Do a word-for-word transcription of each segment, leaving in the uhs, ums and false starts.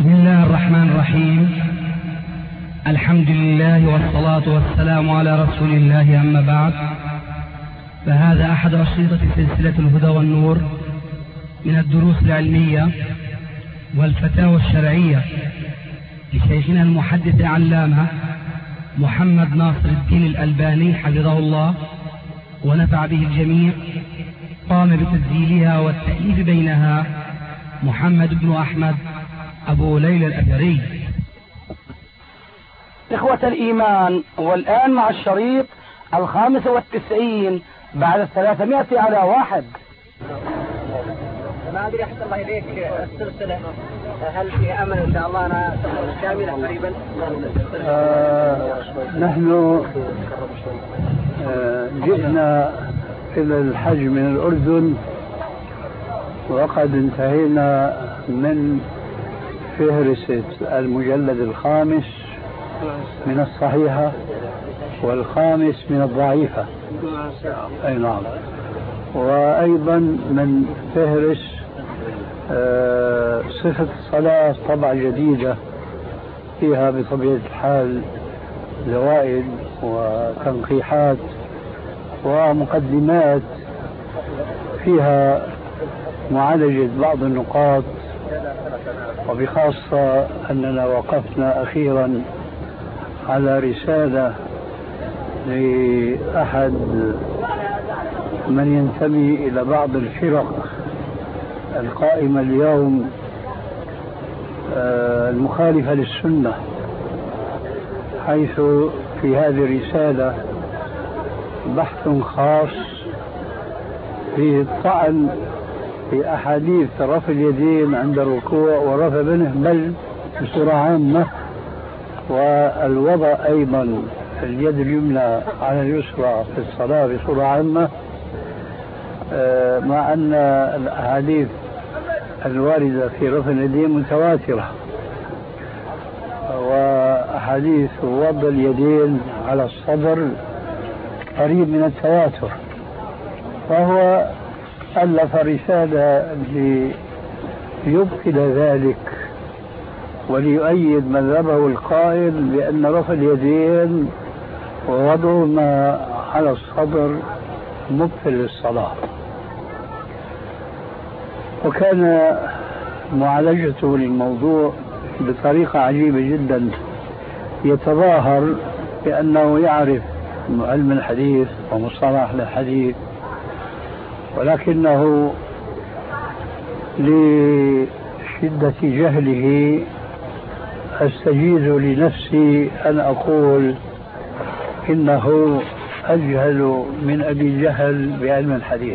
بسم الله الرحمن الرحيم. الحمد لله والصلاة والسلام على رسول الله، أما بعد، فهذا أحد أشرطة سلسلة الهدى والنور من الدروس العلمية والفتاوى الشرعية لشيخنا المحدث العلامة محمد ناصر الدين الألباني حفظه الله ونفع به الجميع. قام بتسجيلها والتأليف بينها محمد بن أحمد أبو ليلى الأثري. إخوة الإيمان، والآن مع الشريط الخامس والتسعين بعد الثلاثمائة على واحد. ما أدري أحسن الله إليك السلسلة هل في أمل إن شاء الله أنا تخرج كاملة قريبا؟ آه نحن آه جئنا إلى الحج من الأردن، وقد انتهينا من فهرسة المجلد الخامس من الصحيحة والخامس من الضعيفة. أي نعم. وأيضا من فهرس آه صفة الصلاة، طبعة جديدة فيها بطبيعة الحال زوائد وتنقيحات ومقدمات فيها معالجة بعض النقاط، وبخاصة أننا وقفنا أخيرا على رسالة لأحد من ينتمي إلى بعض الفرق القائمة اليوم المخالفة للسنة، حيث في هذه الرسالة بحث خاص في الطعن في أحاديث رفع اليدين عند الركوع ورفع منه بل بصورة عامة، والوضع أيضا اليد اليمنى على اليسرى في الصلاة بصورة عامة، مع أن الأحاديث الواردة في رفع اليدين متواترة، وأحاديث وضع اليدين على الصدر قريب من التواتر. فهو ألف رسالة ليبطل ذلك وليؤيد مذهبه القائل بأن رفع اليدين ووضعهما على الصدر مبطل للصلاة. وكان معالجته للموضوع بطريقة عجيبة جدا، يتظاهر بأنه يعرف علم الحديث ومصطلح الحديث، ولكنه لشدة جهله أستجيز لنفسي أن أقول إنه أجهل من أبي جهل بعلم الحديث.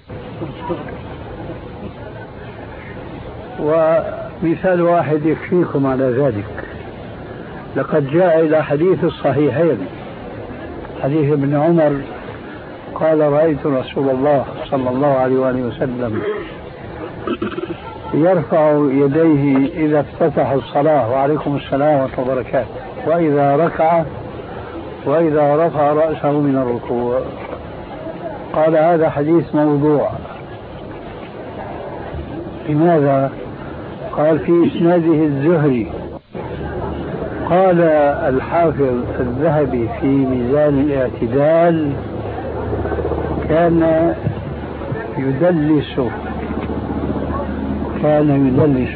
ومثال واحد يكفيكم على ذلك. لقد جاء إلى حديث الصحيحين، حديث ابن عمر قال: رأيت رسول الله صلى الله عليه وآله وسلم يرفع يديه إذا افتتح الصلاة، وعليكم السلام ورحمة الله وبركاته، وإذا ركع، وإذا رفع رأسه من الركوع. قال: هذا حديث موضوع. لماذا؟ قال: في إسناده الزهري. قال الحافظ الذهبي في ميزان الاعتدال: كان يدلس كان يدلس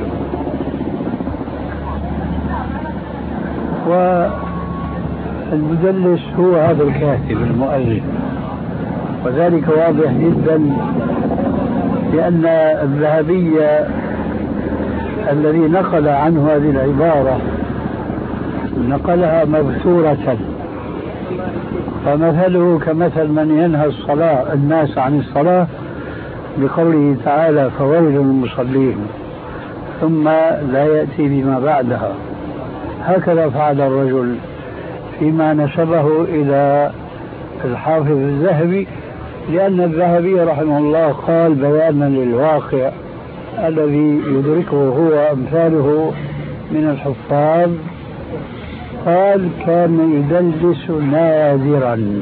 والمدلس هو هذا الكاتب المؤلف، وذلك واضح جدا لأن الذهبي الذي نقل عنه هذه العبارة نقلها مبثورة، فمثله كمثل من ينهى الصلاة الناس عن الصلاة بقوله تعالى: فويل للمصلين، ثم لا يأتي بما بعدها. هكذا فعل الرجل فيما نسبه إلى الحافظ الذهبي، لأن الذهبي رحمه الله قال بيانا للواقع الذي يدركه هو أمثاله من الحفاظ. قال: كان يدلس نادرا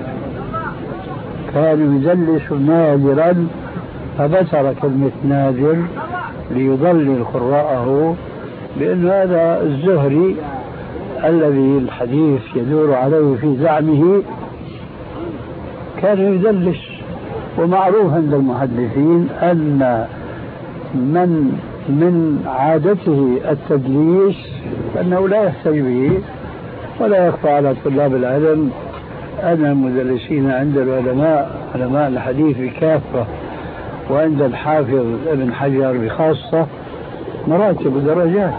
كان يدلس نادرا فبتر كلمة نادر ليضلل قراءه بأن هذا الزهري الذي الحديث يدور عليه في زعمه كان يدلس، ومعروف عند المحدثين أن من من عادته التدليس فإنه لا يحتج به، ولا يخفى على طلاب العلم أن المدلسين عند العلماء علماء الحديث بكافة وعند الحافظ ابن حجر بخاصة مراتب ودرجات.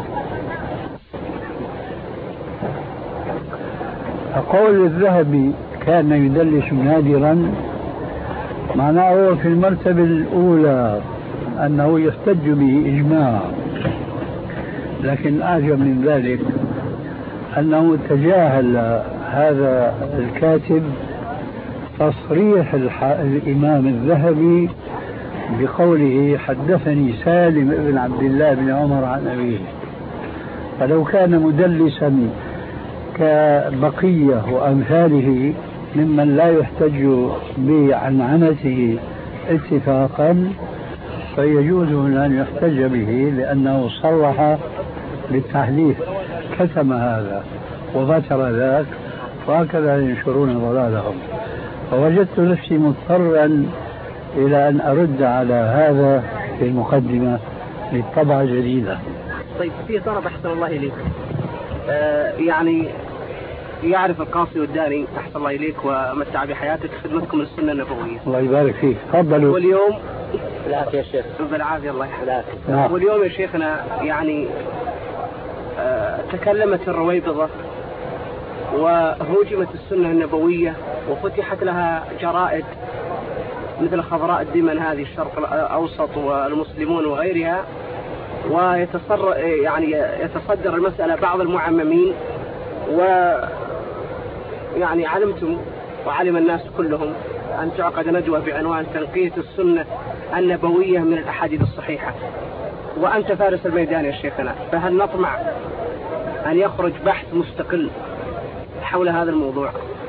قول الذهبي كان يدلس نادرا معناه في المرتبة الأولى أنه يحتج به إجماع، لكن أعجب من ذلك أنه تجاهل هذا الكاتب تصريح الإمام الذهبي بقوله حدثني سالم بن عبد الله بن عمر عن أبيه. فلو كان مدلسا كبقية وأمثاله ممن لا يحتج بعنعنته اتفاقا فيجوز أن يحتج به لأنه صرح بالتحديث، كتم هذا وغتر ذاك، وهكذا ينشرون ضلالهم. فوجدت نفسي مضطرا إلى أن أرد على هذا في المقدمة للطبعة الجديدة. طيب في طلب أحسن الله إليك، آه يعني يعرف القاصي والداني أحسن الله إليك ومتع بحياتك خدمتكم للسنة النبوية. الله يبارك فيك، تفضلوا. واليوم بالعافية يا شيخ. بالعافية الله يحفظك. واليوم يا شيخنا يعني آه تكلمت الرويبضة وهوجمت السنة النبوية وفتحت لها جرائد مثل خضراء الدمن هذه الشرق الأوسط والمسلمون وغيرها، ويتصر يعني يتصدر المسألة بعض المعممين، ويعني علمتم وعلم الناس كلهم أن تعقد ندوة بعنوان تنقية السنة النبوية من الأحاديث الصحيحة، وأنت فارس الميدان يا شيخنا، فهل نطمع أن يخرج بحث مستقل حول هذا الموضوع؟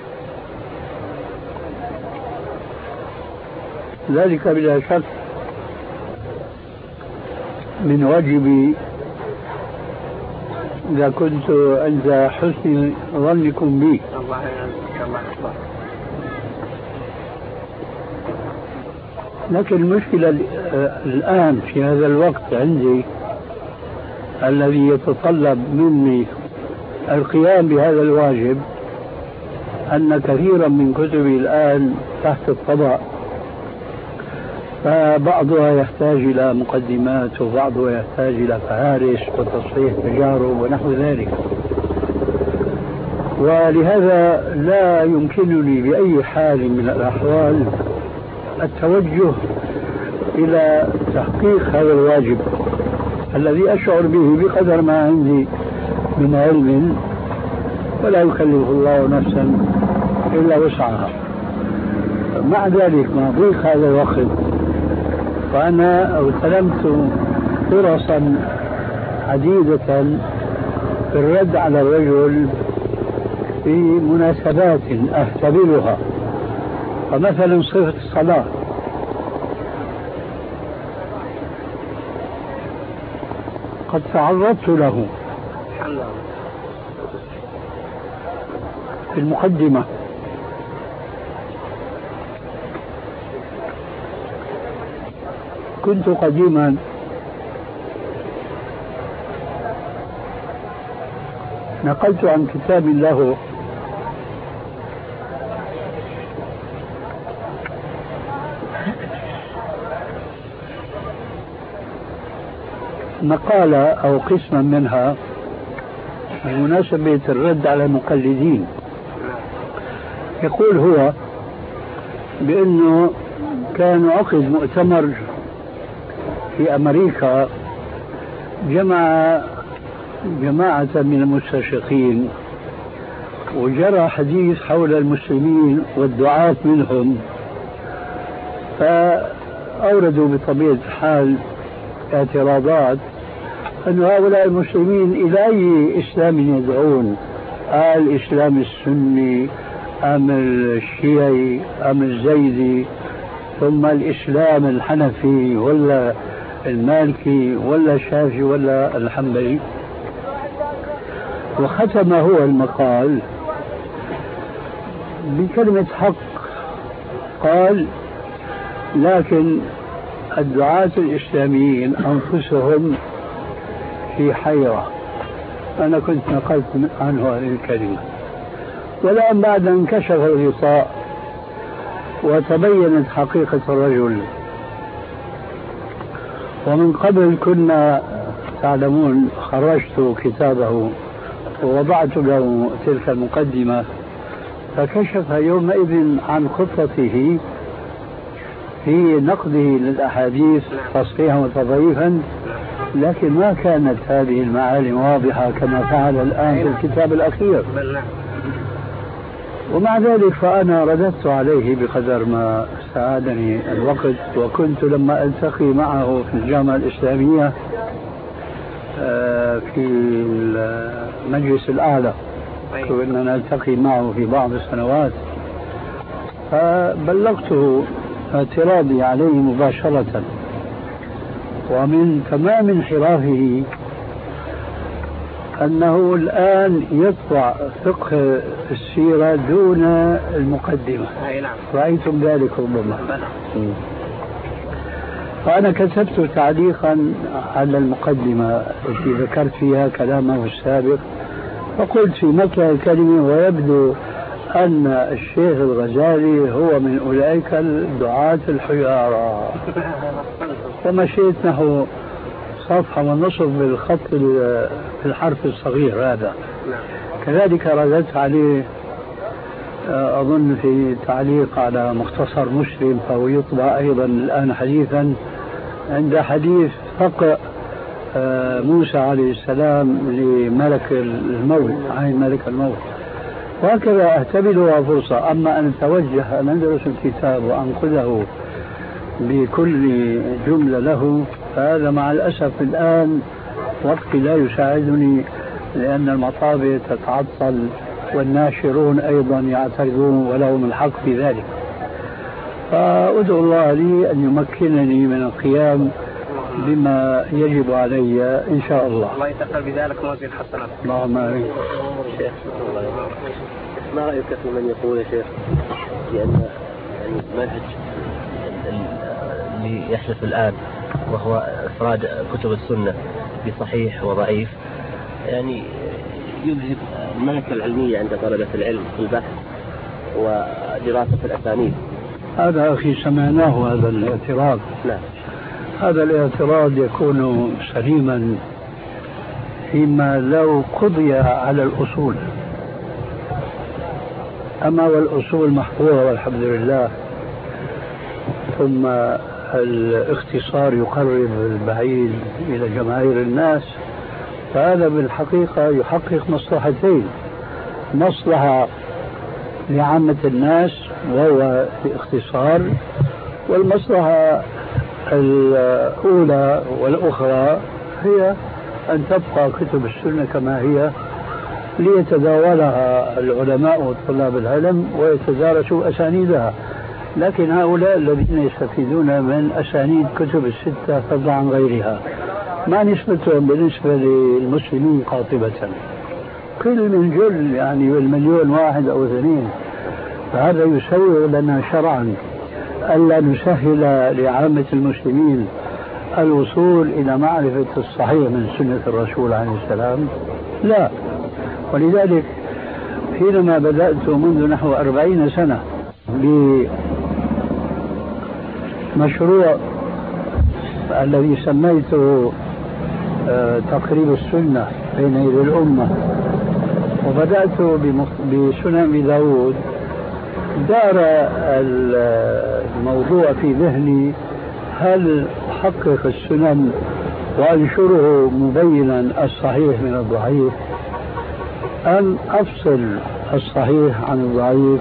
ذلك بلا شك من واجبي إذا كنت عند حسن ظنكم بي. الله يعزك الله يحفظك. لكن المشكلة الآن في هذا الوقت عندي الذي يتطلب مني القيام بهذا الواجب أن كثيرا من كتبي الآن تحت الطبع، فبعضها يحتاج إلى مقدمات وبعضها يحتاج إلى فهارس وتصحيح تجارب ونحو ذلك، ولهذا لا يمكنني بأي حال من الأحوال التوجه إلى تحقيق هذا الواجب الذي أشعر به بقدر ما عندي من علم، ولا يكلف الله نفسا إلا وسعها. مع ذلك مع ضيق هذا الوقت فأنا اغتنمت فرصا عديدة في الرد على الرجل في مناسبات أهتبلها، فمثلا صفة الصلاة قد تعرضت له في المقدمة، كنت قديما نقلت عن كتاب له مقالة أو قسما منها بمناسبة الرد على المقلدين. يقول هو بأنه كان عقد مؤتمر في أمريكا جمع جماعة من المستشرقين وجرى حديث حول المسلمين والدعاة منهم، فأوردوا بطبيعة الحال اعتراضات أن هؤلاء المسلمين إلى أي إسلام يدعون، الإسلام السني أم الشيعي أم الزيدي، ثم الإسلام الحنفي ولا المالكي ولا الشافعي ولا الحنبلي. وختم هو المقال بكلمة حق. قال: لكن الدعاة الإسلاميين أنفسهم في حيرة. أنا كنت نقلت عنه هذه الكلمة. والآن بعد انكشف الغطاء وتبينت حقيقة الرجل. ومن قبل كنا تعلمون خرجت كتابه ووضعت له تلك المقدمة، فكشف يومئذ عن خطته في نقده للأحاديث تصحيحا وتضعيفا، لكن ما كانت هذه المعالم واضحة كما فعل الآن في الكتاب الأخير. ومع ذلك فأنا رددت عليه بقدر ما ساعدني الوقت. وكنت لما ألتقي معه في الجامعة الإسلامية في المجلس الأعلى، كنا نلتقي معه في بعض السنوات، فبلغته اعتراضي عليه مباشرة. ومن تمام انحرافه أنه الآن يطبع فقه السيرة دون المقدمة. رأيتم ذلك ربما. فأنا كتبت تعليقا على المقدمة التي ذكرت فيها كلامه السابق، فقلت في متى الكلمة: ويبدو أن الشيخ الغزالي هو من أولئك الدعاة الحيارى. فمشيت نحو صفحة ونصف بالخط في الحرف الصغير هذا. كذلك رددت عليه أظن في تعليق على مختصر مسلم، فهو يطبع أيضا الآن حديثا عند حديث فقه موسى عليه السلام لملك الموت، عين ملك الموت. وهكذا أعتبرها فرصة. أما أن أتوجه أن أدرس الكتاب وأنقذه بكل جملة له، فهذا مع الأسف الآن وقتي لا يساعدني، لأن المطابع تتعطل والناشرون أيضا يعترضون ولهم الحق في ذلك. فأدعو الله لي أن يمكنني من القيام بما يجب علي إن شاء الله. الله يتقبل بذلك موازين حسنات. اللهم آمين. شيخ، ما رأيك في من يقول يا شيخ بأن يعني المنهج اللي يحدث الآن وهو إفراد كتب السنة بصحيح وضعيف يعني يذهب الملكة العلمية عند طلبة العلم في البحث ودراسة الأسانيد؟ هذا أخي سمعناه هذا الاعتراض. نعم. هذا الاعتراض يكون سليما فيما لو قضي على الأصول، أما والأصول محفوظة والحمد لله، ثم الاختصار يقرب البعيد إلى جماهير الناس، فهذا بالحقيقة يحقق مصلحتين: مصلحة لعامة الناس وهو اختصار، والمصلحة الأولى والأخرى هي أن تبقى كتب السنة كما هي ليتداولها العلماء وطلاب العلم ويتدارسوا أسانيدها. لكن هؤلاء الذين يستفيدون من أسانيد كتب الستة فضلا عن غيرها ما نسبتهم بالنسبة للمسلمين قاطبة؟ قل من جل يعني بالمليون واحد أو اثنين. فهذا يسوغ لنا شرعا ألا نسهل لعامة المسلمين الوصول إلى معرفة الصحيح من سنة الرسول عليه السلام؟ لا. ولذلك حينما بدأت منذ نحو أربعين سنة بمشروع الذي سميته تقريب السنة بين يدي الأمة، وبدأت بسنن أبي داود، دار الموضوع في ذهني: هل أحقق السنن وأنشره مبينا الصحيح من الضعيف، أم أفصل الصحيح عن الضعيف؟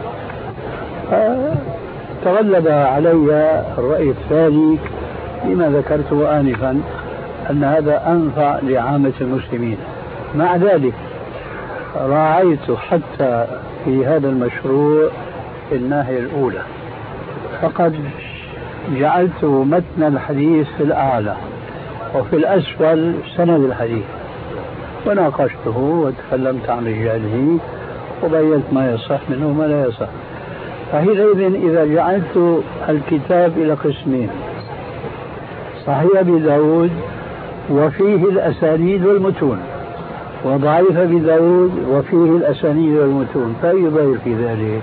تغلب علي الرأي الثاني لما ذكرته آنفا، أن هذا أنفع لعامة المسلمين. مع ذلك راعيت حتى في هذا المشروع الناحية الأولى، فقد جعلت متن الحديث في الأعلى وفي الأسفل سند الحديث، وناقشته وتكلمت عن رجاله وبينت ما يصح منه وما لا يصح. فحينئذ إذا جعلت الكتاب إلى قسمين: صحيح أبي داود وفيه الأسانيد والمتون، وضعيف أبي داود وفيه الأسانيد والمتون، فأي ضير في ذلك؟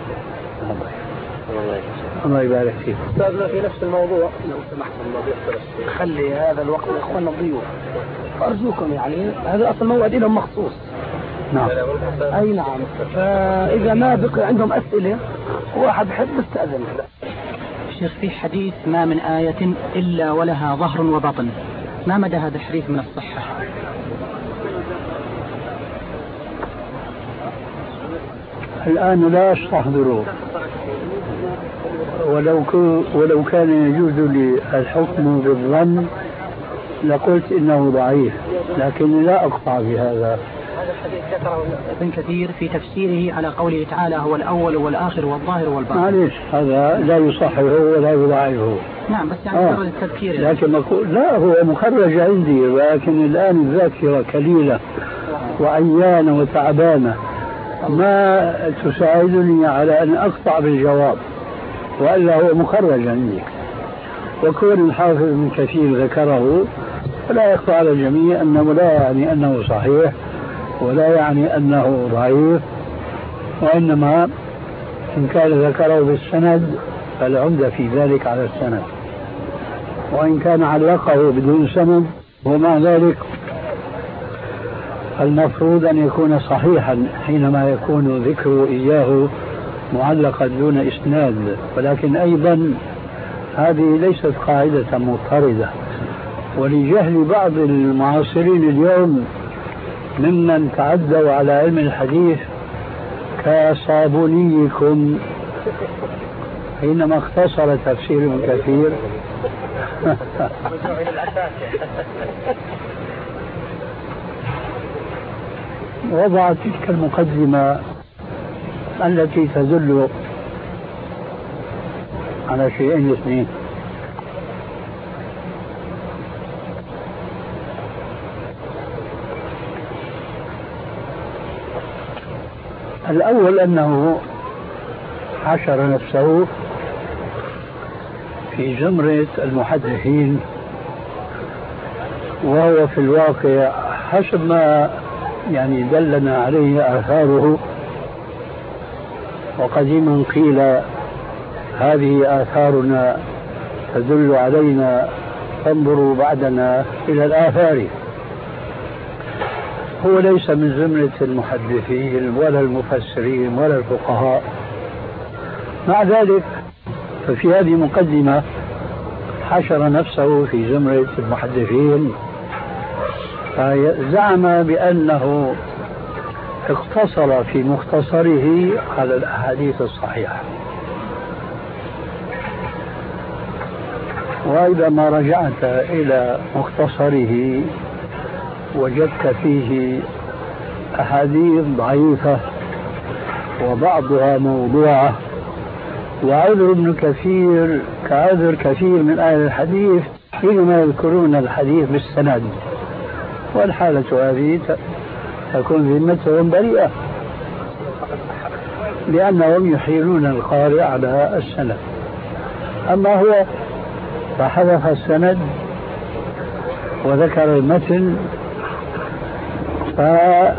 الله يبارك فيك. أستاذنا في نفس الموضوع لو سمحت خلي هذا الوقت لإخواننا الضيوف، أرجوكم يعني هذا أصل موعد لهم مخصوص. نعم. أي نعم. فإذا ما بقي عندهم أسئلة واحد بحب استأذن. شيخ، في حديث ما من آية إلا ولها ظهر وبطن، ما مدى هذا الحديث من الصحة؟ الآن لا أستحضره، ولو ولو كان يجوز لي الحكم بالظن لقلت إنه ضعيف، لكن لا أقطع بهذا. هذا الحديث ذكره ابن كثير في تفسيره على قوله تعالى: هو الأول والآخر والظاهر والباطن. معليش، هذا لا يصححه ولا يضعفه. نعم، بس يعني مجرد آه. التذكير. لكن أقول لا، هو مخرج عندي، ولكن الآن الذاكرة كليلة وعيانة وتعبانة، ما تساعدني على أن أقطع بالجواب، وإلا هو مخرج عندي. وكون الحافظ ابن كثير ذكره فلا يخفى على الجميع أنه لا يعني أنه صحيح ولا يعني أنه ضعيف، وإنما إن كان ذكره بالسند فالعمدة في ذلك على السند، وإن كان علقه بدون سند ومع ذلك المفروض أن يكون صحيحا حينما يكون ذكره إياه معلقا دون إسناد. ولكن أيضا هذه ليست قاعدة مضطردة، ولجهل بعض المعاصرين اليوم ممن تعدوا على علم الحديث كصابونيكم حينما اختصر تفسير ابن كثير وضع تلك المقدمة التي تدل على شيئين اثنين: الأول أنه حشر نفسه في زمرة المحدثين، وهو في الواقع حسب ما يعني دلنا عليه آثاره. وقديما قيل هذه آثارنا تدل علينا، فانظروا بعدنا إلى الآثار. هو ليس من زمرة المحدثين ولا المفسرين ولا الفقهاء. مع ذلك ففي هذه مقدمة حشر نفسه في زمرة المحدثين، فزعم بأنه اقتصر في مختصره على الأحاديث الصحيحة. وإذا ما رجعت إلى مختصره وجدت فيه أحاديث ضعيفة وبعضها موضوعة، وعذر ابن كثير كعذر كثير من أهل الحديث حينما يذكرون الحديث بالسند، والحالة هذه تكون ذمتهم بريئة لأنهم يحيلون القارئ على السند. أما هو فحذف السند وذكر المتن، فهنا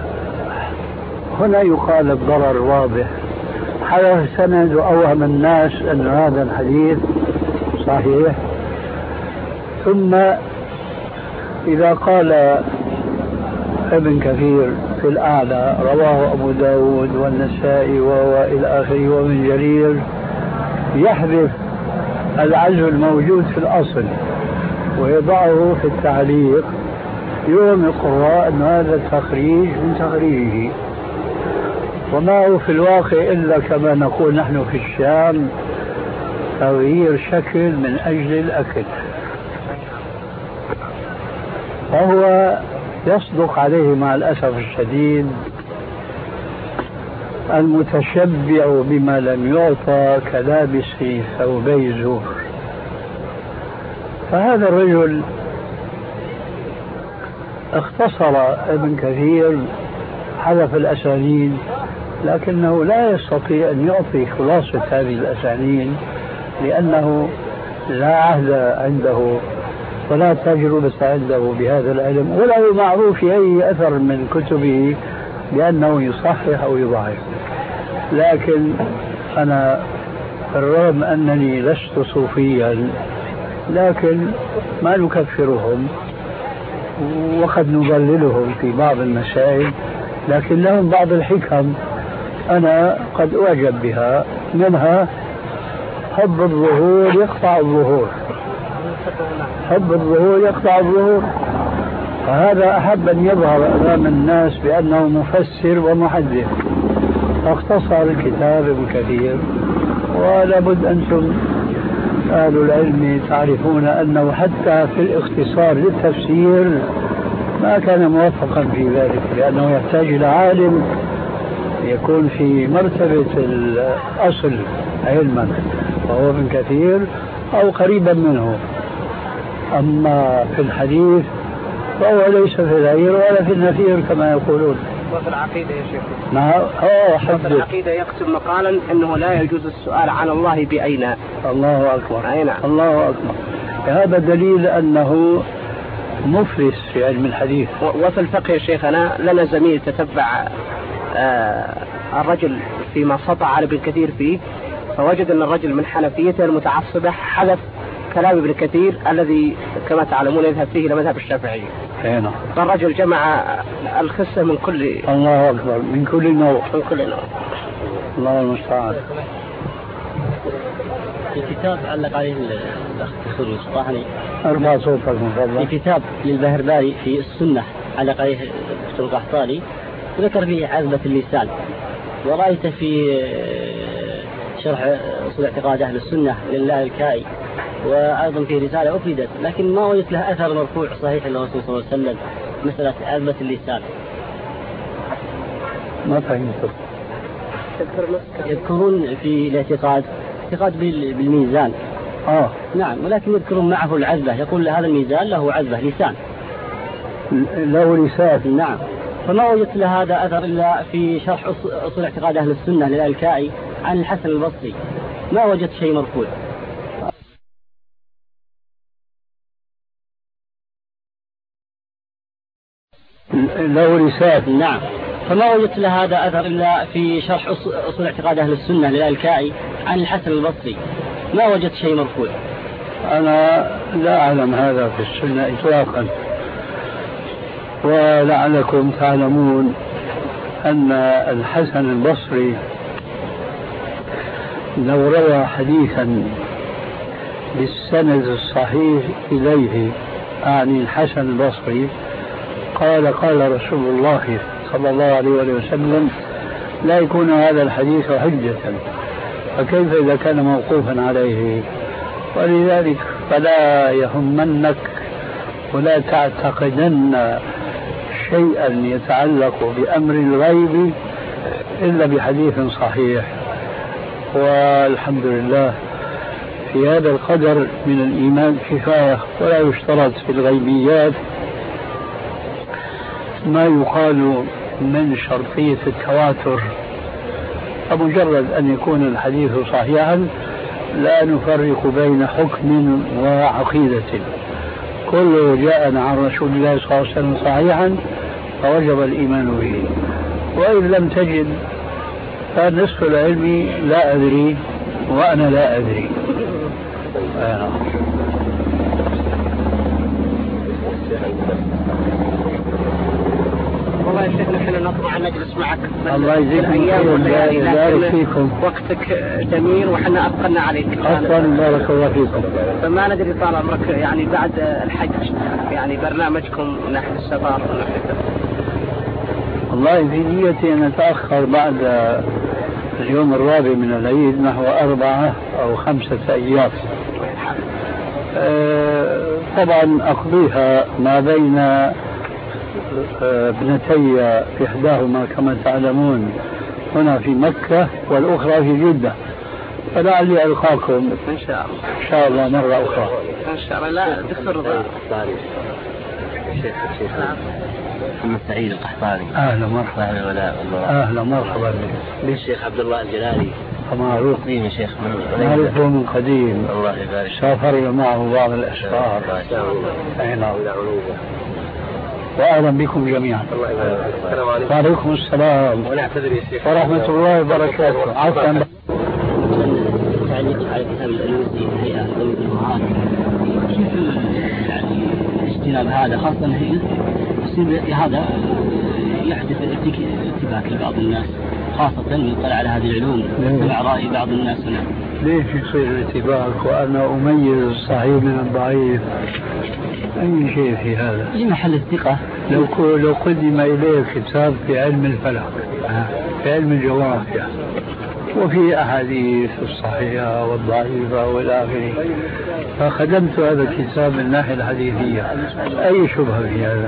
يقال الضرر واضح. حذف السند وأوهم الناس أن هذا الحديث صحيح، ثم إذا قال ابن كثير في الأعلى رواه أبو داود والنسائي وإلى آخره ومن جرير، يحذف العزو الموجود في الأصل ويضعه في التعليق، يوم القراء أن هذا التخريج من تخريجه، وما هو في الواقع إلا كما نقول نحن في الشام تغيير شكل من أجل الأكل. فهو يصدق عليه مع الأسف الشديد المتشبع بما لم يعطى كلابس ثوبي زور. فهذا الرجل اختصر ابن كثير حذف الأسانيد، لكنه لا يستطيع أن يعطي خلاصة هذه الأسانيد لأنه لا عهد عنده ولا تجربة عنده بهذا العلم، ولا معروف في أي أثر من كتبه بأنه يصحح أو يضعف. لكن أنا بالرغم أنني لست صوفيا لكن ما نكفرهم وقد نضللهم في بعض المسائل، لكن لهم بعض الحكم أنا قد أعجب بها، منها حب الظهور يقطع الظهور، حب الظهور يقطع الظهور، فهذا أحب أن يظهر أمام الناس بأنه مفسر ومحدث، فاختصر الكتاب ابن كثير. ولابد أنتم أهل العلم تعرفون أنه حتى في الاختصار للتفسير ما كان موفقا في ذلك، لأنه يحتاج إلى عالم يكون في مرتبة الأصل علما وهو ابن كثير أو قريبا منه. أما في الحديث فهو ليس في العير ولا في النفير كما يقولون. وفي العقيدة يا شيخ، نعم. اه وفي العقيدة يكتب مقالا أنه لا يجوز السؤال عن الله بأين. الله أكبر. أي نعم. الله أكبر. هذا دليل أنه مفلس في علم الحديث. وفي الفقه يا شيخنا لنا زميل تتبع آه الرجل فيما سطع على ابن كثير فيه، فوجد أن الرجل من حنفيته المتعصبة حذف كلام ابن كثير الذي كما تعلمون يذهب فيه إلى مذهب الشافعية. هنا. فالرجل جمع الخسة من كل. الله أكبر. من كل نوع. من كل نوع. الله المستعان. في كتاب علق عليه الأخ الدكتور الصحاني. أرفع صوتك من فضلك. في كتاب للبهرباري في السنة علق عليه الدكتور القحطاني وذكر فيه عزبة اللسان، ورأيت في شرح أصول اعتقاد أهل السنة لله الكائي، وأيضا في رسالة أفردت لكن ما وجدت لها أثر مرفوع صحيح للرسول صلى الله عليه وسلم مسألة عزبة اللسان. ما فهمت. يذكرون في الاعتقاد اعتقاد بالميزان. آه. نعم، ولكن يذكرون معه العزبة، يقول هذا الميزان له عزبة لسان. له لسان. نعم. فما وجدت له هذا أثر إلا في شرح أصول اعتقاد أهل السنة لله الكائي عن الحسن البصري، ما وجدت شيء مرفوع. له لسان. نعم. فما وجدت له هذا أثر إلا في شرح أصول اعتقاد أهل السنة لله الكائي عن الحسن البصري، ما وجدت شيء مرفوع. أنا لا أعلم هذا في السنة إطلاقا، ولعلكم تعلمون أن الحسن البصري لو روى حديثا بالسند الصحيح إليه أعني الحسن البصري قال قال رسول الله صلى الله عليه وسلم لا يكون هذا الحديث حجة، فكيف إذا كان موقوفا عليه؟ ولذلك فلا يهمنك ولا تعتقدن شيئا يتعلق بأمر الغيب إلا بحديث صحيح. والحمد لله في هذا القدر من الإيمان كفاية، ولا يشترط في الغيبيات ما يقال من شرطية التواتر، فمجرد أن يكون الحديث صحيحا لا نفرق بين حكم وعقيدة، كله جاءنا عن رسول الله صلى الله عليه وسلم صحيحا فوجب الإيمان به، وإن لم تجد فنصف العلم لا أدري وأنا لا أدري. آه. والله يا شيخ نحن نطمع أن نجلس معك الله يجزيكم خير ويبارك فيكم. وقتك جميل وحنا أثقلنا عليك. أصلا بارك الله فيكم. فما ندري طال عمرك يعني بعد الحج يعني برنامجكم نحن السفر ونحن والله في نيتي أن أتأخر بعد اليوم الرابع من العيد نحو أربعة أو خمسة أيام. أه طبعا أقضيها ما بين ابنتي إحداهما كما تعلمون هنا في مكة والأخرى في جدة، فلعلي ألقاكم إن شاء الله إن شاء الله مرة أخرى إن شاء الله. لا دكتور رضا شيخ شيخ محمد سعيد القحطاني. أهلا مرحبا. أهلا ولا الله. أهلا مرحبا بك. بالشيخ عبد الله الجلالي. معروف قديم يا شيخ من معروفه من قديم. الله يبارك. سافرنا معه بعض الأسفار. أي نعم. وأهلا بكم جميعا. الله يبارك. السلام عليكم. وعليكم السلام ونعتذر يا شيخ ورحمة الله وبركاته. عفوا. تعليق على كتاب الألوسي هيئة ذوي المعاد، كيف يعني اجتناب هذا خاصة هي يصير هذا يحدث ارتباك لبعض الناس خاصة من يطلع على هذه العلوم يتبع رأي بعض الناس هنا. ليش يصير ارتباك وأنا أميز الصحيح من الضعيف؟ أي شيء في هذا؟ في محل الثقة. لو لو قدم إليه كتاب في علم الفلك في علم الجغرافيا وفي أحاديث الصحيحة والضعيفة والى آخره، فخدمت هذا الكتاب من الناحية الحديثية، أي شبهة في هذا؟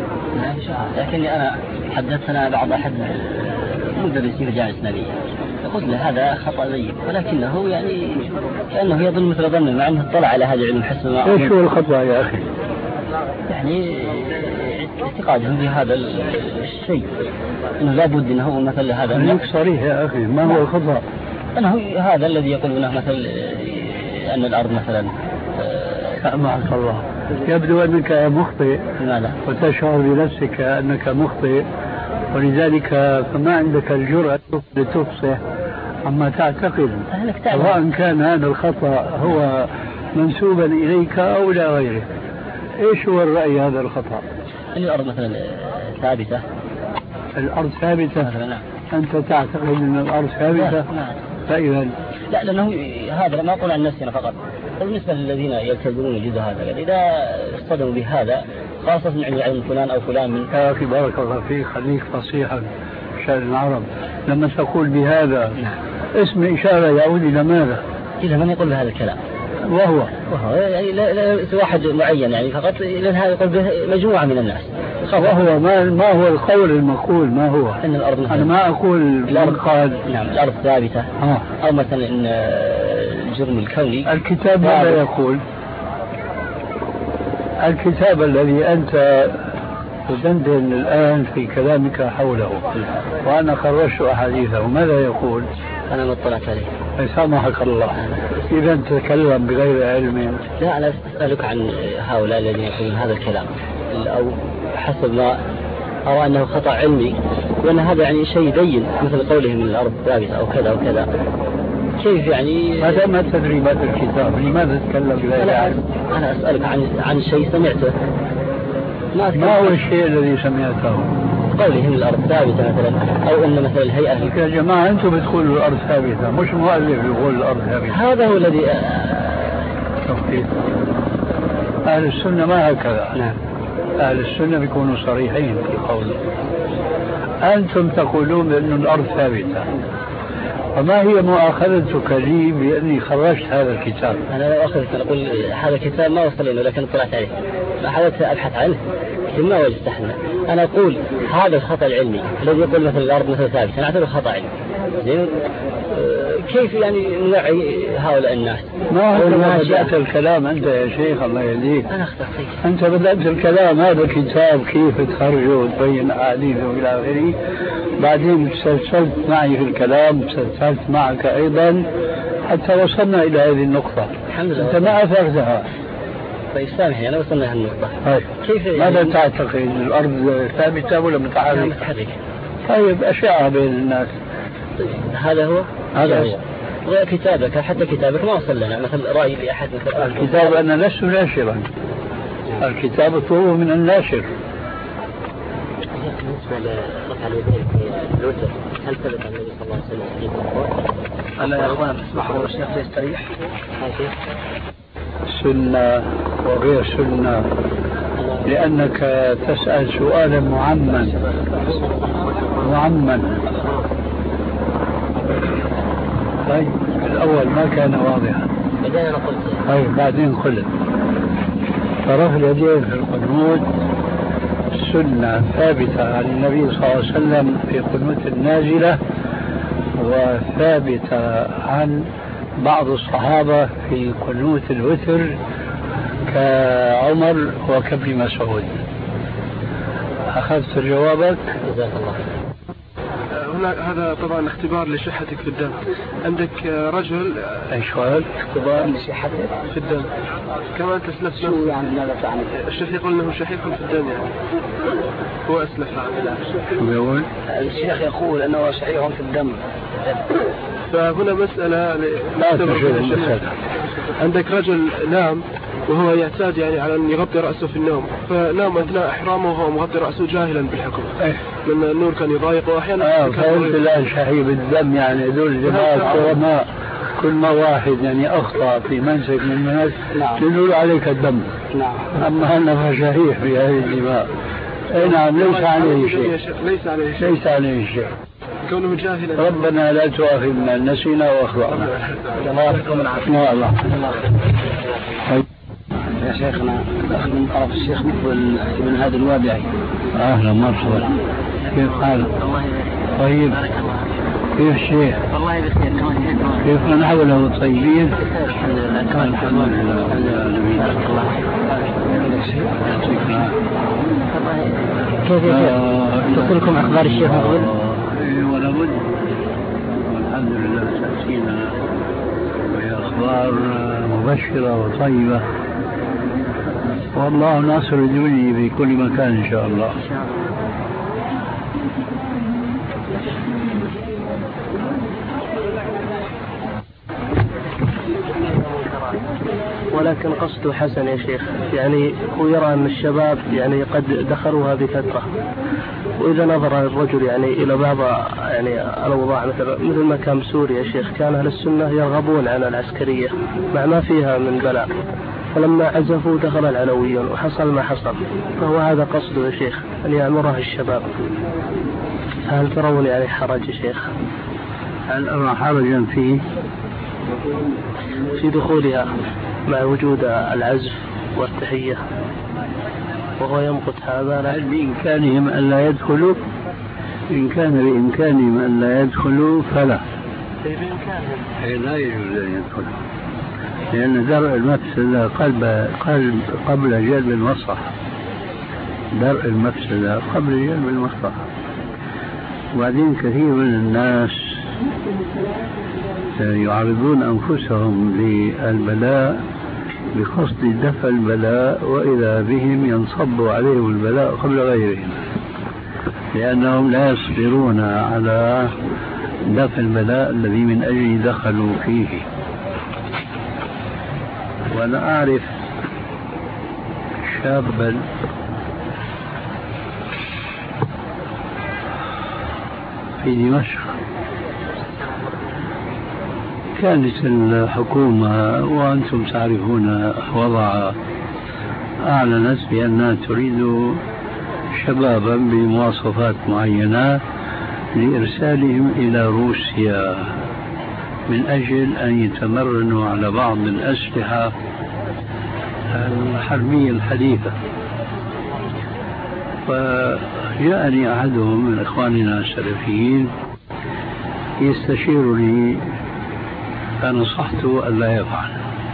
لكني أنا حدثنا بعض أحد مدرسين الجامعة الإسلامية قلت له هذا خطأ ضيق، ولكنه يعني كأنه يظن مثل ظن مع أنه اطلع على هذا العلم حسب ما ايش هو الخطأ يا أخي؟ يعني اعتقادهم بهذا الشيء انه لابد انه مثل هذا. خليك صريح يا اخي، ما هو الخطأ؟ انه هذا الذي يقول انه مثل ان الارض مثلا. معك الله، يبدو انك مخطئ. لماذا؟ وتشعر بنفسك انك مخطئ، ولذلك فما عندك الجرأة لتفصح عما تعتقد، سواء كان هذا الخطأ هو منسوبا اليك او الى غيرك. ايش هو الرأي هذا الخطأ؟ أن الأرض مثلا ثابتة. الأرض ثابتة مثلا؟ نعم. أنت تعتقد أن الأرض ثابتة؟ نعم. فإذا لا، لأنه هذا ما أقول عن نفسنا فقط، بالنسبة للذين يلتزمون الجزء هذا إذا اصطدموا بهذا خاصة من علم فلان أو فلان من. يا أخي بارك الله فيك، خليك فصيحا شأن العرب. لما تقول بهذا نعم. اسم إشارة يعود إلى ماذا؟ إلى من يقول بهذا الكلام. وهو وهو يعني لا لا واحد معين يعني فقط، لأن هذا يقول به مجموعة من الناس. وهو ما ما هو القول المقول؟ ما هو؟ أن الأرض أنا ما أقول الأرض قال نعم الأرض ثابتة. آه. أو مثلا إن الجرم الكوني. الكتاب ماذا يقول؟ الكتاب الذي أنت تدندن الآن في كلامك حوله وأنا خرجت أحاديثه ماذا يقول؟ أنا ما اطلعت عليه. سامحك الله. إذا تتكلم بغير علم. لا، أنا أسألك عن هؤلاء الذين يقولون هذا الكلام أو حسب ما أرى أنه خطأ علمي، وأن هذا يعني شيء بين مثل قولهم الأرض ثابتة أو كذا وكذا. كيف يعني؟ هذا ما تدري ماذا الكتاب، لماذا تتكلم بغير علم؟ أنا أسألك عن عن شيء سمعته. ما, ما هو الشيء الذي سمعته؟ قولهم الأرض ثابتة مثلا، أو أن مثلا الهيئة. يا جماعة أنتم بتقولوا الأرض ثابتة، مش مؤلف يقول الأرض ثابتة. هذا هو الذي تفكير. أهل السنة ما هكذا. نعم. أهل السنة بيكونوا صريحين في قوله. أنتم تقولون بأن الأرض ثابتة، فما هي مؤاخذتك لي بأني خرجت هذا الكتاب؟ أنا لا أخذت، أنا أقول هذا الكتاب ما وصل إنه لكن طلعت عليه، حاولت أبحث عنه لكن ما وجدت احنا. أنا أقول هذا الخطأ العلمي الذي يقول مثل الأرض مثل ثابتة أنا أعتبره خطأ علمي. زين كيف يعني نوعي هؤلاء الناس؟ ما هو ما بدأت الكلام أنت يا شيخ الله يهديك. أنا أخطأت. أنت بدأت الكلام هذا الكتاب كيف تخرجه وتبين أحاديثه وإلى آخره، بعدين تسلسلت معي في الكلام، تسلسلت معك أيضا حتى وصلنا إلى هذه النقطة. الحمد لله. أنت ما أثرتها. طيب سامحني أنا وصلنا لهذه النقطة. طيب. كيف يعني؟ ماذا تعتقد؟ الأرض ثابتة ولا متحركة؟ متحركة. طيب أشعة بين الناس. هذا هو. هذا هو. وكتابك حتى كتابك ما وصل لنا مثل رأي لأحد مثل الكتاب أنا لست ناشرا. الكتاب طلب من الناشر. بالنسبة لرفع اليدين في الوتر هل ثبت عن النبي صلى الله عليه وسلم في القرآن؟ ألا يا أخوان اسمحوا الشيخ يستريح. سنة وغير سنة، لأنك تسأل سؤالا معمما معمما. طيب الأول ما كان واضحا. بعدين أنا قلت. طيب بعدين قلت فرفع اليدين في القنوت سنة ثابتة عن النبي صلى الله عليه وسلم في قنوت النازلة، وثابتة عن بعض الصحابة في قنوت الوتر كعمر وكابن مسعود. أخذت جوابك؟ جزاك الله. هنا هذا طبعا اختبار لشحتك في الدم. عندك رجل ايش قال؟ اختبار لصحتك في الدم. كما انت اسلفت شو يعني ماذا تعني؟ الشيخ يقول انه شحيح في الدم يعني. هو اسلف عنه. شو يقول؟ الشيخ يقول انه شحيح في الدم. فهنا مسألة لا تشغل. عندك رجل نام وهو يعتاد يعني على أن يغطي رأسه في النوم، فنام أثناء إحرامه وهو مغطي رأسه جاهلا بالحكم. أيه. لأن النور كان يضايقه أحيانا. آه فقلت الآن شحيح بالدم يعني هذول جماعة كرماء كل ما واحد يعني أخطأ في منسك من الناس يقول عليك الدم. نعم. أما أنا فشحيح في هذه الدماء. أي نعم ليس عليه شيء. ليس عليه شيء. ليس عليه شيء. كونه جاهلا. ربنا لا تؤاخذنا نسينا وأخطأنا. الله يعطيكم العافية. يا الله. يا شيخنا الأخ من طرف الشيخ مقبل ابن هادي الوادعي. أهلا مرحبا. كيف حالك؟ طيب. كيف الشيخ؟ والله بخير كمان. كيف نحوله طيبين؟ الحمد لله كمان. الحمد لله. بارك الله. كيف تصلكم أخبار الشيخ مقبل؟ ولا بد. الحمد لله تأتينا وهي أخبار مبشرة وطيبة، والله ناصر الدنيا في كل مكان إن شاء الله. ولكن قصده حسن يا شيخ، يعني هو يرى أن الشباب يعني قد دخلوها بفترة، وإذا نظر الرجل يعني إلى بعض يعني الأوضاع مثل مثل ما كان سوريا يا شيخ، كان أهل السنة يرغبون عن العسكرية مع ما فيها من بلاء، فلما عزفوا دخل العلويون وحصل ما حصل، فهو هذا قصده يا شيخ أن يأمرها الشباب. هل ترون يعني حرج يا شيخ؟ هل أرى حرجا فيه؟ في دخولها مع وجود العزف والتحية وهو يمقت هذا؟ هل بإمكانهم أن لا يدخلوا؟ إن كان بإمكانهم أن لا يدخلوا فلا. بإمكانهم. لا يجوز أن يدخلوا، لأن درء المفسدة قلب قلب قبل جلب المصلحة. درء المفسدة قبل جلب المصلحة. وبعدين كثير من الناس يعرضون أنفسهم للبلاء بقصد دفع البلاء، وإذا بهم ينصب عليهم البلاء قبل غيرهم، لأنهم لا يصبرون على دفع البلاء الذي من أجل دخلوا فيه. وأنا أعرف شابا في دمشق كانت الحكومة وأنتم تعرفون وضعها أعلنت بأنها تريد شبابا بمواصفات معينة لإرسالهم إلى روسيا من أجل أن يتمرنوا على بعض الأسلحة الحربية الحديثة. فجاءني أحدهم من إخواننا السلفيين يستشيرني، فنصحته ألا يفعل،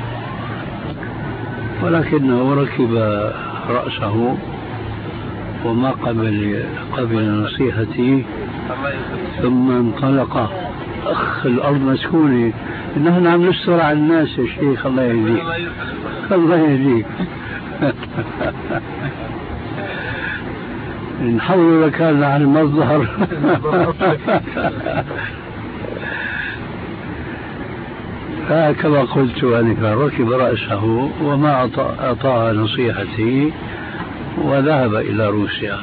ولكنه ركب رأسه وما قبل قبل نصيحتي ثم انطلق. أخ الأرض مسكونة، نحن عم نستر على الناس يا شيخ. الله يهديك الله يهديك. نحول لكان عن المظهر. فكما قلت ذلك ركب رأسه وما أطاع نصيحتي وذهب إلى روسيا.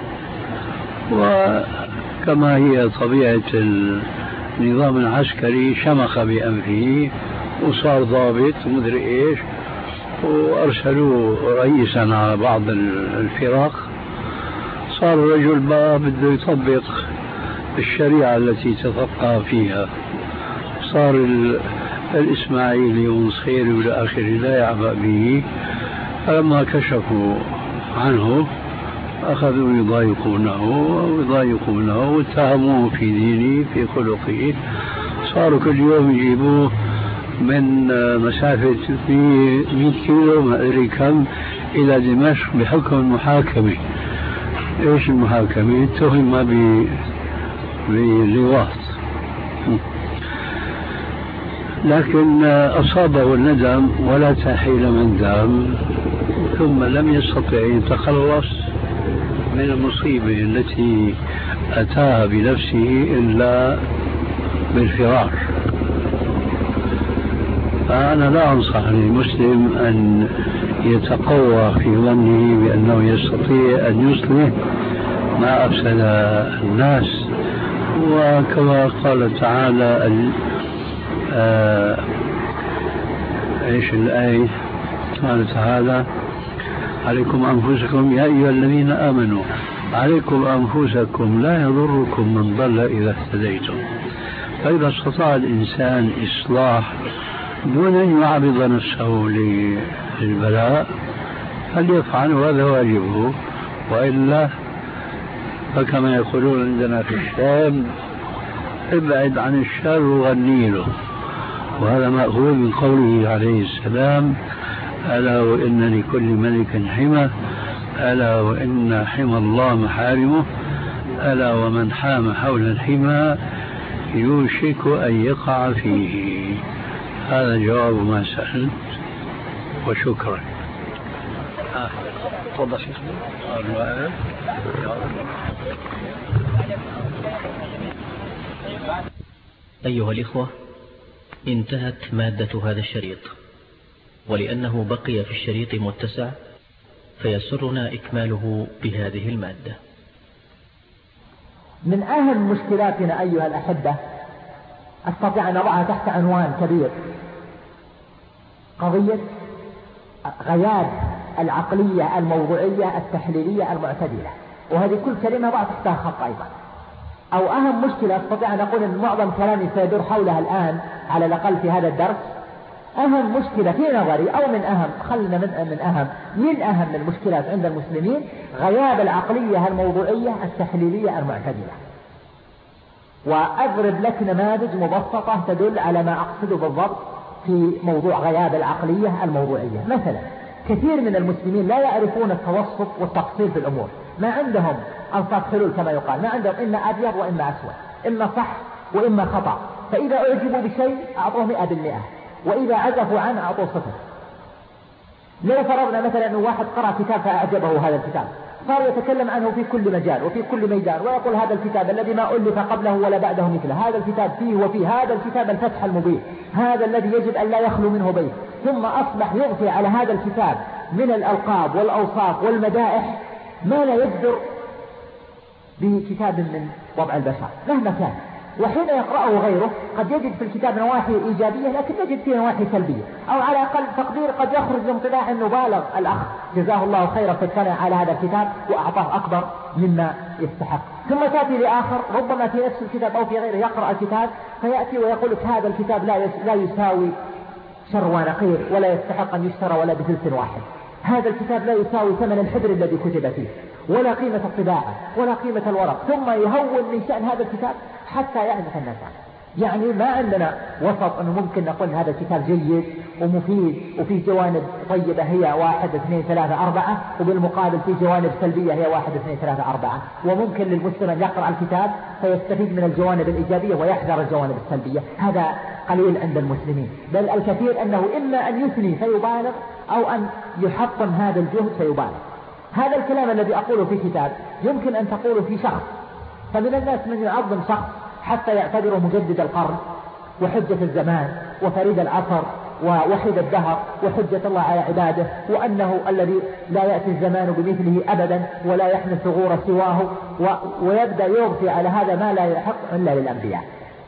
وكما هي طبيعة النظام العسكري شمخ بأنفه وصار ضابط ومدري إيش، وأرسلوه رئيسا على بعض الفرق. صار الرجل بقى بده يطبق الشريعة التي تفقه فيها، صار الإسماعيلي والصخيري والى آخره لا يعبأ به. فلما كشفوا عنه أخذوا يضايقونه ويضايقونه واتهموه في دينه في خلقه. صاروا كل يوم يجيبوه من مسافة مئة كيلو ما أدري كم إلى دمشق بحكم المحاكمة. إيش المحاكمة؟ اتهم بلواط، لكن أصابه الندم ولا تحيل من دام، ثم لم يستطع يتخلص من المصيبة التي أتاها بنفسه إلا بالفرار. فأنا لا أنصح للمسلم أن يتقوى في ظنه بأنه يستطيع أن يصلح ما أفسد الناس. وكما قال تعالى آه ايش الآية؟ قال تعالى عليكم أنفسكم يا أيها الذين آمنوا عليكم أنفسكم لا يضركم من ضل إذا اهتديتم. فإذا استطاع الإنسان إصلاح دون أن يعرض نفسه للبلاء فليفعل، وهذا واجبه. وإلا فكما يقولون عندنا في الشام ابعد عن الشر وغني له، وهذا مأخوذ من قوله عليه السلام ألا وإن لكل ملك حمى، ألا وإن حمى الله محارمه، ألا ومن حام حول الحمى يوشك أن يقع فيه. هذا جواب ما سألت، وشكرا. تفضل شيخ. أيها الإخوة، انتهت مادة هذا الشريط، ولأنه بقي في الشريط متسع فيسرنا إكماله بهذه المادة. من أهم مشكلاتنا أيها الأحبة أستطيع أن أضعها تحت عنوان كبير: قضية غياب العقلية الموضوعية التحليلية المعتدلة. وهذه كل كلمة ضع تحتها خط أيضا. أو أهم مشكلة أستطيع أن أقول أن معظم كلامي سيدور حولها الآن على الأقل في هذا الدرس. أهم مشكلة في نظري أو من أهم خلنا من, من أهم من أهم المشكلات عند المسلمين غياب العقلية الموضوعية التحليلية المعتدلة. وأضرب لك نماذج مبسطة تدل على ما أقصده بالضبط في موضوع غياب العقلية الموضوعية. مثلا كثير من المسلمين لا يعرفون التوسط والتفصيل في الأمور، ما عندهم أنصاف حلول كما يقال، ما عندهم إما أبيض وإما أسود، إما صح وإما خطأ. فإذا أعجبوا بشيء أعطوه مئة بالمئة، وإذا عزفوا عنه أعطوه صفر. لو فرضنا مثلا أنه واحد قرأ كتاب فأعجبه هذا الكتاب، صار يتكلم عنه في كل مجال وفي كل ميدان، ويقول هذا الكتاب الذي ما ألف قبله ولا بعده مثله، هذا الكتاب فيه وفيه، هذا الكتاب الفتح المبين، هذا الذي يجب أن لا يخلو منه بيت. ثم أصبح يضفي على هذا الكتاب من الألقاب والأوصاف والمدائح ما لا يجدر بكتاب من وضع البشر مهما كان. وحين يقرأه غيره قد يجد في الكتاب نواحي إيجابية لكن يجد فيه نواحي سلبية، أو على أقل تقدير قد يخرج بانطباع أنه بالغ الأخ جزاه الله خيرا في الثناء على هذا الكتاب وأعطاه أكبر مما يستحق. ثم تأتي لآخر ربما في نفس الكتاب أو في غيره يقرأ الكتاب فيأتي ويقول لك هذا الكتاب لا لا يساوي شر ونقير ولا يستحق أن يشترى ولا بثلث واحد، هذا الكتاب لا يساوي ثمن الحبر الذي كتب فيه ولا قيمة الطباعة ولا قيمة الورق، ثم يهون من شأن هذا الكتاب حتى يعرف الناس. يعني ما عندنا وسط أنه ممكن نقول هذا الكتاب جيد ومفيد وفيه جوانب طيبة هي واحد اثنين ثلاثة أربعة، وبالمقابل في جوانب سلبية هي واحد اثنين ثلاثة أربعة. وممكن للمسلم أن يقرأ الكتاب فيستفيد من الجوانب الإيجابية ويحذر الجوانب السلبية. هذا قليل عند المسلمين، بل الكثير أنه إما أن يثني فيبالغ أو أن يحطم هذا الجهد فيبالغ. هذا الكلام الذي أقوله في كتاب يمكن أن تقوله في شخص، فمن الناس من يعظم شخص حتى يعتبره مجدد القرن وحجة الزمان وفريد العصر ووحيد الدهر وحجة الله على عباده، وأنه الذي لا يأتي الزمان بمثله أبدا ولا يحمل ثغور سواه، ويبدأ يضفي على هذا ما لا يحق إلا للأنبياء.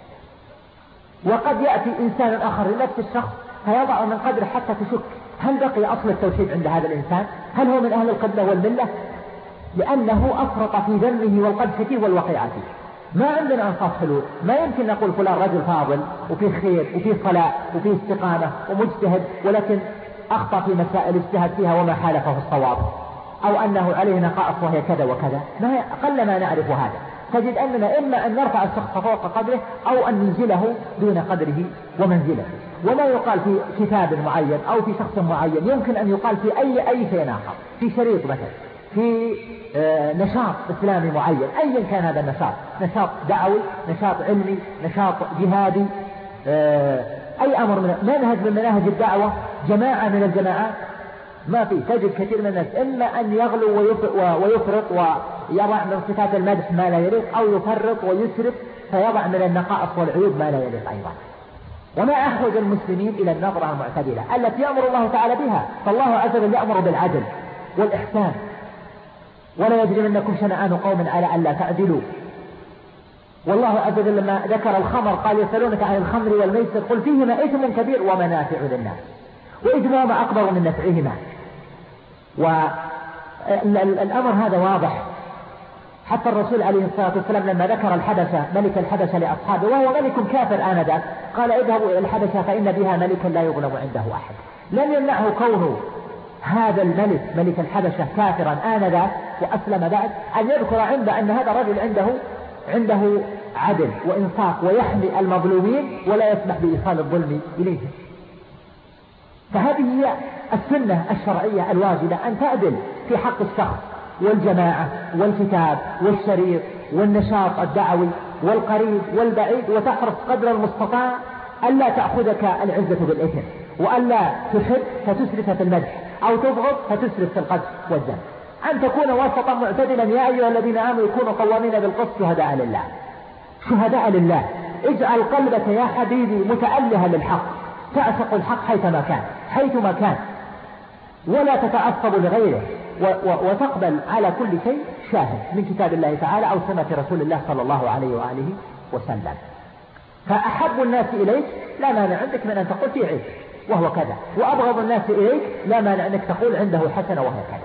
وقد يأتي إنسان آخر لنفس الشخص فيضع من قدر حتى تشك هل بقي أصل التوحيد عند هذا الإنسان؟ هل هو من أهل القبلة والملة؟ لأنه أفرط في ذمه والقدح فيه والوقيعة فيه. ما عندنا أنصاف حلول، ما يمكن نقول فلان رجل فاضل وفيه خير وفيه صلاة وفيه استقامة ومجتهد ولكن أخطأ في مسائل اجتهد فيها وما حالفه الصواب، أو أنه عليه نقائص وهي كذا وكذا. ما أقل ما نعرف هذا. تجد أننا إما أن نرفع الشخص فوق قدره أو أن ننزله دون قدره ومنزله. وما يقال في كتاب معين أو في شخص معين يمكن أن يقال في أي أي شيء آخر، في شريط مثلا في نشاط إسلامي معين، أيا كان هذا النشاط، نشاط دعوي، نشاط علمي، نشاط جهادي، أي أمر من منهج من مناهج الدعوة، جماعة من الجماعات، ما في. تجد كثير من الناس إما أن يغلو ويفرط ويضع من صفات المدح ما لا يليق، أو يفرط ويسرف فيضع من النقائص والعيوب ما لا يليق أيضا. وما أحوج المسلمين إلى النظرة المعتدلة التي يأمر الله تعالى بها. فالله عز وجل يأمر بالعدل والإحسان، ولا يجرمنكم شنآن قوم على ألا تعدلوا. والله عز وجل لما ذكر الخمر قال يسألونك عن الخمر والميسر قل فيهما إثم كبير ومنافع للناس وإثمهما أكبر من نفعهما. والأمر هذا واضح. حتى الرسول عليه الصلاة والسلام لما ذكر الحبشة ملك الحبشة لأصحابه وهو ملك كافر آنذاك قال اذهبوا إلى الحبشة فإن بها ملكا لا يظلم عنده أحد. لم يمنعه كونه هذا الملك ملك الحبشة كافرا آنذاك وأسلم بعد أن يذكر عنده أن هذا الرجل عنده عنده عدل وإنصاف ويحمي المظلومين ولا يسمح بإيصال الظلم إليهم. فهذه هي السنة الشرعية الواجبة، أن تعدل في حق الشخص والجماعة والكتاب والشريط والنشاط الدعوي والقريب والبعيد، وتحرص قدر المستطاع ألا تأخذك العزة بالإثم، وألا تحب فتسرف في المدح، أو تبغض فتسرف في القدح والذم. أن تكون وسطا معتدلا. يا أيها الذين آمنوا يكونوا قوامين بالقسط شهداء لله. شهداء لله. اجعل قلبك يا حبيبي متألها للحق، تعشق الحق حيثما كان حيثما كان ولا تتعصب لغيره، وتقبل على كل شيء شاهد من كتاب الله تعالى أو سنة رسول الله صلى الله عليه وآله وسلم. فأحب الناس إليك لا مانع عندك من أن تقول فيه عيب وهو كذا، وأبغض الناس إليك لا مانع أنك تقول عنده حسنة وهو كذا.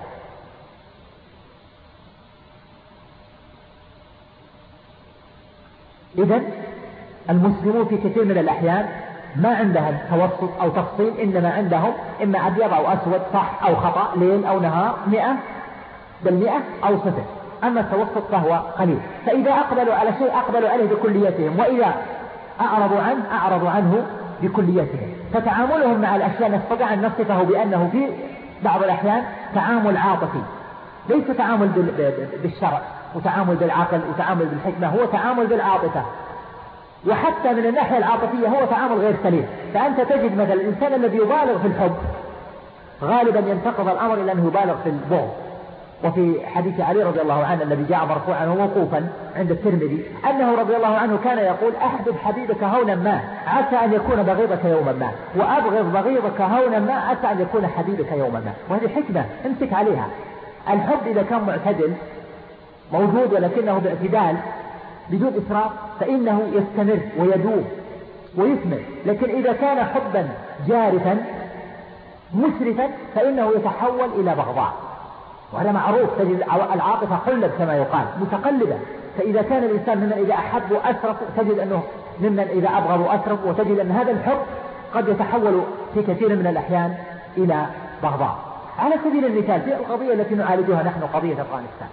إذن المسلمون في كثير من الأحيان ما عندهم توسط أو تفصيل، إنما عندهم إما أبيض أو أسود، صح أو خطأ، ليل أو نهار، مئة بالمئة أو صفر. أما التوسط فهو قليل. فإذا أقبلوا على شيء أقبلوا عليه بكليتهم، وإذا أعرضوا عنه أعرضوا عنه بكليتهم. فتعاملهم مع الأشياء نستطيع أن نصفه بأنه في بعض الأحيان تعامل عاطفي، ليس تعامل بالشرع وتعامل بالعقل وتعامل بالحكمة، هو تعامل بالعاطفة. وحتى من الناحية العاطفية هو تعامل غير سليم. فأنت تجد مثلا الإنسان الذي يبالغ في الحب غالبا ينتقض الأمر إلى أنه يبالغ في البغض. وفي حديث علي رضي الله عنه الذي جاء مرفوعا وموقوفا عند الترمذي أنه رضي الله عنه كان يقول أحبب حبيبك هونا ما عسى أن يكون بغيضك يوما ما، وأبغض بغيضك هونا ما عسى أن يكون حبيبك يوما ما. وهذه حكمة امسك عليها. الحب إذا كان معتدل موجود ولكنه باعتدال بدون إسراف فإنه يستمر ويدوم ويثمر. لكن إذا كان حبا جارفا مسرفا فإنه يتحول إلى بغضاء، وهذا معروف. تجد العاطفة قلب كما يقال متقلبة. فإذا كان الإنسان ممن إذا أحب وأسرف تجد أنه ممن إذا أبغض وأسرف، وتجد أن هذا الحب قد يتحول في كثير من الأحيان إلى بغضاء. على سبيل المثال في القضية التي نعالجها نحن قضية أفغانستان،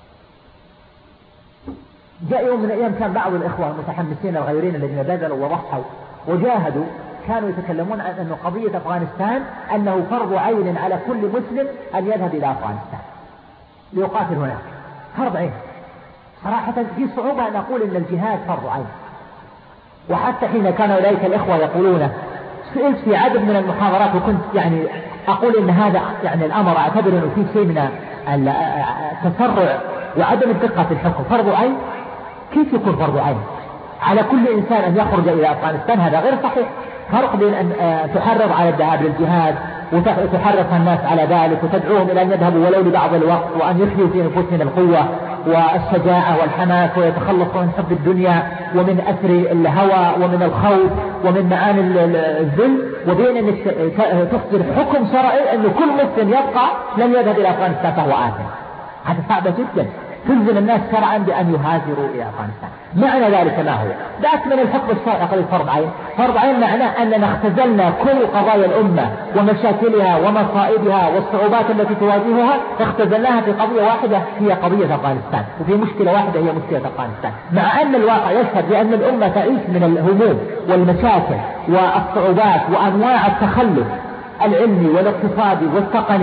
جاء يوم من الأيام كان بعض الإخوة المتحمسين الغيرين الذين بذلوا وضحوا وجاهدوا كانوا يتكلمون عن أن قضية أفغانستان أنه فرض عين على كل مسلم أن يذهب إلى أفغانستان ليقاتل هناك، فرض عين. صراحة في صعوبة أن أقول أن الجهاد فرض عين. وحتى حين كان أولئك الإخوة يقولون سئلت في عدد من المحاضرات وكنت يعني أقول أن هذا يعني الأمر أعتبر أنه فيه شيء من التسرع وعدم الدقة في الحكم. فرض عين كيف يكون فرض عين على كل إنسان أن يخرج إلى أفغانستان؟ هذا غير صحيح. فرق بين أن تحرض على الذهاب للجهاد وتحرص الناس على ذلك وتدعوهم إلى أن يذهبوا ولو لبعض الوقت وأن يحيوا في نفوسهم القوة والشجاعة والحماس ويتخلصوا من حب الدنيا ومن أثر الهوى ومن الخوف ومن معاني الذل، وبين أن تصدر حكم شرعي أن كل مسلم يبقى لم يذهب إلى أفغانستان فهو آثم. هذا صعب جدا. تلزم الناس شرعا بأن يهاجروا إلى أفغانستان. معنى ذلك ما هو؟ ذاك من الحكم الشرعي قال فرض عين. فرض عين معناه أننا اختزلنا كل قضايا الأمة ومشاكلها ومصائبها والصعوبات التي تواجهها اختزلناها في قضية واحدة هي قضية أفغانستان، وفي مشكلة واحدة هي مشكلة أفغانستان، مع أن الواقع يشهد بأن الأمة تعيش من الهموم والمشاكل والصعوبات وأنواع التخلف العلمي والاقتصادي والتقني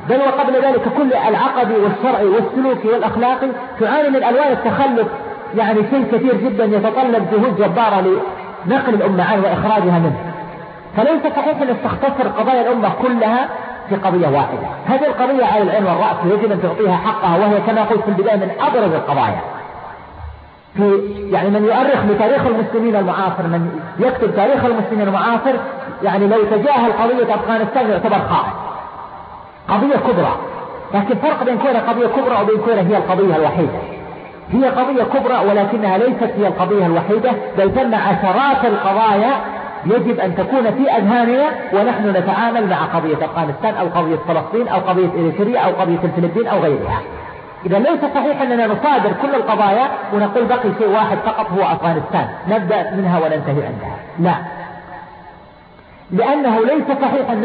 بل وقبل ذلك كل العقدي والشرعي والسلوكي والأخلاقي تعاني من ألوان التخلف، يعني شيء كثير جدا يتطلب جهود جبارة لنقل الأمة عنه وإخراجها منه. فليس صحيح أن تختصر قضايا الأمة كلها في قضية واحدة. هذه القضية على العين والرأس يجب أن تعطيها حقها، وهي كما قلت في البداية من أبرز القضايا. في يعني من يؤرخ لتاريخ المسلمين المعاصر، من يكتب تاريخ المسلمين المعاصر، يعني لو تجاهل قضية أفغانستان يعتبر خائن. قضية كبرى، لكن فرق بين كونها قضية كبرى وبين كونها هي القضية الوحيدة. هي قضية كبرى ولكنها ليست هي القضية الوحيدة، بل ثم عشرات القضايا يجب أن تكون في أذهاننا ونحن نتعامل مع قضية أفغانستان أو قضية فلسطين أو قضية إريتريا أو قضية الفلبين أو غيرها. إذا ليس صحيح أننا نصادر كل القضايا ونقول بقي شيء واحد فقط هو أفغانستان نبدأ منها وننتهي عندها، لا، لأنه ليس صحيح أن